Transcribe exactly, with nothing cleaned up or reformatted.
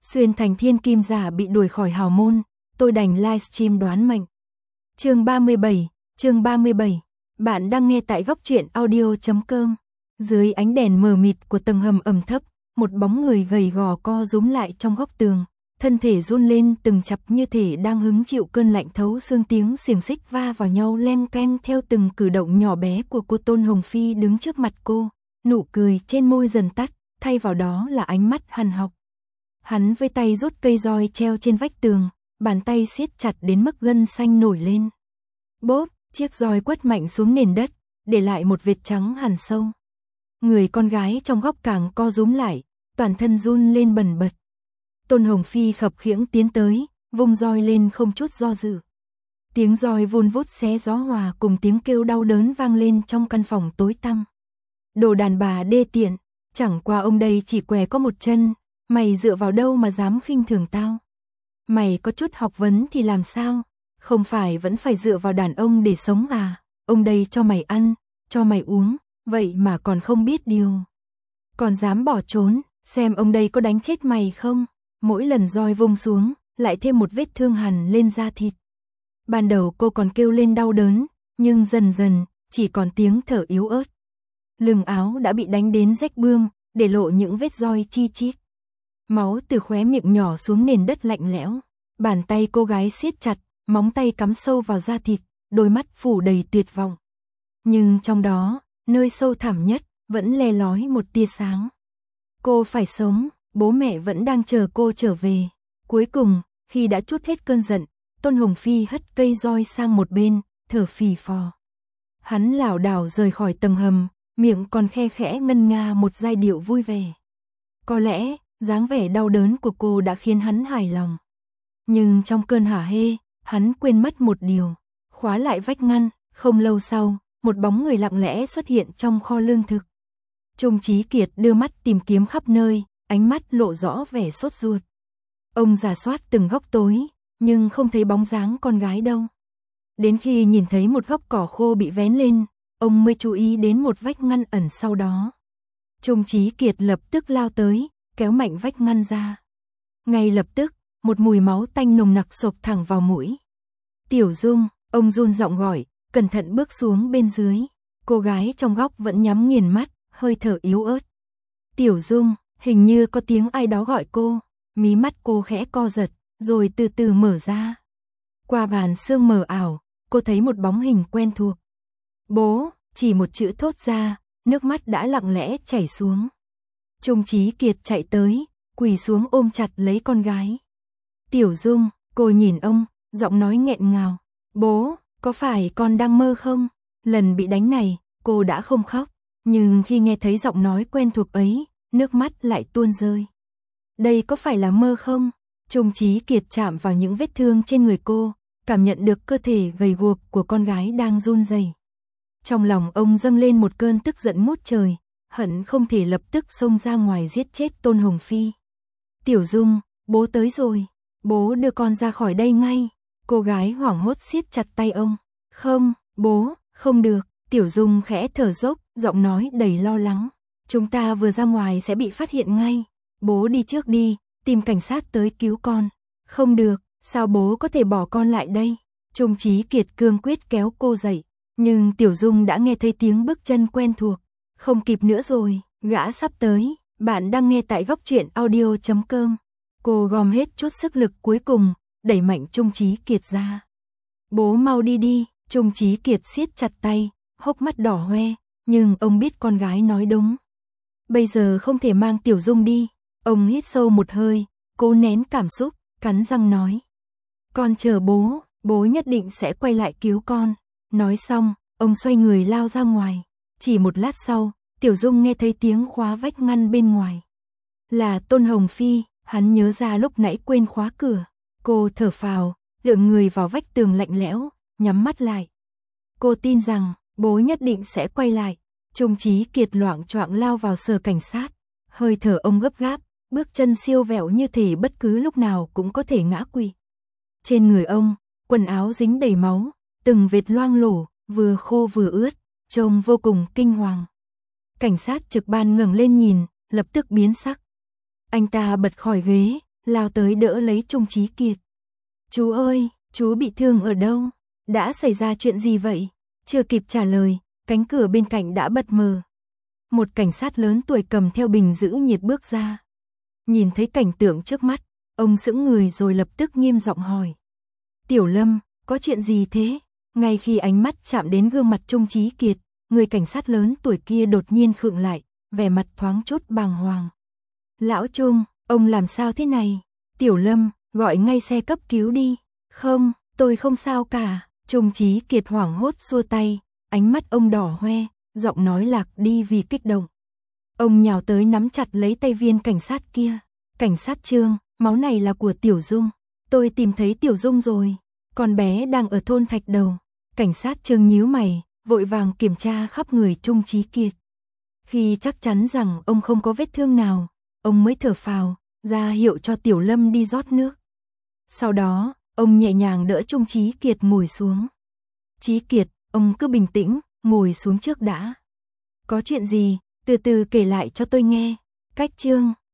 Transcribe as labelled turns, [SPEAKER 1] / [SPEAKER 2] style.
[SPEAKER 1] Xuyên thành thiên kim giả bị đuổi khỏi hào môn, tôi đành livestream đoán mệnh. Chương ba mươi bảy, chương ba mươi bảy. Bạn đang nghe tại góc truyện audio chấm com. Dưới ánh đèn mờ mịt của tầng hầm ẩm thấp, một bóng người gầy gò co rúm lại trong góc tường, thân thể run lên từng chập như thể đang hứng chịu cơn lạnh thấu xương, tiếng xiềng xích va vào nhau leng keng theo từng cử động nhỏ bé của cô. Tôn Hồng Phi đứng trước mặt cô, nụ cười trên môi dần tắt, thay vào đó là ánh mắt hằn học. Hắn với tay rút cây roi treo trên vách tường, bàn tay siết chặt đến mức gân xanh nổi lên. Bốp, chiếc roi quất mạnh xuống nền đất, để lại một vệt trắng hằn sâu. Người con gái trong góc càng co rúm lại, toàn thân run lên bần bật. Tôn Hồng Phi khập khiễng tiến tới, vung roi lên không chút do dự. Tiếng roi vun vút xé gió hòa cùng tiếng kêu đau đớn vang lên trong căn phòng tối tăm. Đồ đàn bà đê tiện, chẳng qua ông đây chỉ què có một chân, mày dựa vào đâu mà dám khinh thường tao? Mày có chút học vấn thì làm sao? Không phải vẫn phải dựa vào đàn ông để sống à? Ông đây cho mày ăn, cho mày uống, vậy mà còn không biết điều. Còn dám bỏ trốn, xem ông đây có đánh chết mày không? Mỗi lần roi vung xuống, lại thêm một vết thương hằn lên da thịt. Ban đầu cô còn kêu lên đau đớn, nhưng dần dần, chỉ còn tiếng thở yếu ớt. Lưng áo đã bị đánh đến rách bươm, để lộ những vết roi chi chít. Máu từ khóe miệng nhỏ xuống nền đất lạnh lẽo. Bàn tay cô gái siết chặt, móng tay cắm sâu vào da thịt, đôi mắt phủ đầy tuyệt vọng. Nhưng trong đó, nơi sâu thẳm nhất, vẫn le lói một tia sáng. Cô phải sống, bố mẹ vẫn đang chờ cô trở về. Cuối cùng, khi đã trút hết cơn giận, Tôn Hồng Phi hất cây roi sang một bên, thở phì phò. Hắn lảo đảo rời khỏi tầng hầm, miệng còn khe khẽ ngân nga một giai điệu vui vẻ. Có lẽ, dáng vẻ đau đớn của cô đã khiến hắn hài lòng. Nhưng trong cơn hả hê, hắn quên mất một điều. Khóa lại vách ngăn, không lâu sau, một bóng người lặng lẽ xuất hiện trong kho lương thực. Trung Chí Kiệt đưa mắt tìm kiếm khắp nơi, ánh mắt lộ rõ vẻ sốt ruột. Ông rà soát từng góc tối, nhưng không thấy bóng dáng con gái đâu. Đến khi nhìn thấy một góc cỏ khô bị vén lên, ông mới chú ý đến một vách ngăn ẩn sau đó. Trung Chí Kiệt lập tức lao tới, kéo mạnh vách ngăn ra. Ngay lập tức, một mùi máu tanh nồng nặc xộc thẳng vào mũi. Tiểu Dung, ông run giọng gọi, cẩn thận bước xuống bên dưới. Cô gái trong góc vẫn nhắm nghiền mắt, hơi thở yếu ớt. Tiểu Dung, hình như có tiếng ai đó gọi cô. Mí mắt cô khẽ co giật, rồi từ từ mở ra. Qua màn sương mờ ảo, cô thấy một bóng hình quen thuộc. Bố, chỉ một chữ thốt ra, nước mắt đã lặng lẽ chảy xuống. Trung Chí Kiệt chạy tới, quỳ xuống ôm chặt lấy con gái. Tiểu Dung, cô nhìn ông, giọng nói nghẹn ngào. Bố, có phải con đang mơ không? Lần bị đánh này, cô đã không khóc, nhưng khi nghe thấy giọng nói quen thuộc ấy, nước mắt lại tuôn rơi. Đây có phải là mơ không? Trung Chí Kiệt chạm vào những vết thương trên người cô, cảm nhận được cơ thể gầy guộc của con gái đang run rẩy. Trong lòng ông dâng lên một cơn tức giận ngút trời, hận không thể lập tức xông ra ngoài giết chết Tôn Hồng Phi. Tiểu Dung, bố tới rồi, bố đưa con ra khỏi đây ngay. Cô gái hoảng hốt siết chặt tay ông. Không, bố, không được. Tiểu Dung khẽ thở dốc, giọng nói đầy lo lắng. Chúng ta vừa ra ngoài sẽ bị phát hiện ngay. Bố đi trước đi, tìm cảnh sát tới cứu con. Không được, sao bố có thể bỏ con lại đây? Trung Chí Kiệt cương quyết kéo cô dậy. Nhưng Tiểu Dung đã nghe thấy tiếng bước chân quen thuộc. Không kịp nữa rồi, gã sắp tới. Bạn đang nghe tại góc truyện audio chấm com. Cô gom hết chút sức lực cuối cùng, đẩy mạnh Trung Chí Kiệt ra. Bố mau đi đi. Trung Chí Kiệt siết chặt tay, hốc mắt đỏ hoe, nhưng ông biết con gái nói đúng. Bây giờ không thể mang Tiểu Dung đi. Ông hít sâu một hơi, cố nén cảm xúc, cắn răng nói. Con chờ bố, bố nhất định sẽ quay lại cứu con. Nói xong, ông xoay người lao ra ngoài. Chỉ một lát sau, Tiểu Dung nghe thấy tiếng khóa vách ngăn bên ngoài. Là Tôn Hồng Phi, hắn nhớ ra lúc nãy quên khóa cửa. Cô thở phào, dựa người vào vách tường lạnh lẽo, nhắm mắt lại. Cô tin rằng, bố nhất định sẽ quay lại. Trung Chí Kiệt loạng choạng lao vào sở cảnh sát. Hơi thở ông gấp gáp, bước chân siêu vẹo như thể bất cứ lúc nào cũng có thể ngã quỵ. Trên người ông, quần áo dính đầy máu, từng vệt loang lổ, vừa khô vừa ướt, trông vô cùng kinh hoàng. Cảnh sát trực ban ngẩng lên nhìn, lập tức biến sắc. Anh ta bật khỏi ghế, lao tới đỡ lấy Trung Chí Kiệt. Chú ơi, chú bị thương ở đâu? Đã xảy ra chuyện gì vậy? Chưa kịp trả lời, cánh cửa bên cạnh đã bật mở. Một cảnh sát lớn tuổi cầm theo bình giữ nhiệt bước ra. Nhìn thấy cảnh tượng trước mắt, ông sững người rồi lập tức nghiêm giọng hỏi. Tiểu Lâm, có chuyện gì thế? Ngay khi ánh mắt chạm đến gương mặt Trung Chí Kiệt, người cảnh sát lớn tuổi kia đột nhiên khựng lại, vẻ mặt thoáng chút bàng hoàng. Lão Trung, ông làm sao thế này? Tiểu Lâm, gọi ngay xe cấp cứu đi. Không, tôi không sao cả. Trung Chí Kiệt hoảng hốt xua tay, ánh mắt ông đỏ hoe, giọng nói lạc đi vì kích động. Ông nhào tới nắm chặt lấy tay viên cảnh sát kia. Cảnh sát Trương, máu này là của Tiểu Dung. Tôi tìm thấy Tiểu Dung rồi. Con bé đang ở thôn Thạch Đầu. Cảnh sát Trương nhíu mày, vội vàng kiểm tra khắp người Trung Chí Kiệt. Khi chắc chắn rằng ông không có vết thương nào, ông mới thở phào, ra hiệu cho Tiểu Lâm đi rót nước. Sau đó, ông nhẹ nhàng đỡ Trung Chí Kiệt ngồi xuống. Chí Kiệt, ông cứ bình tĩnh, ngồi xuống trước đã. Có chuyện gì, từ từ kể lại cho tôi nghe. Cách Trương,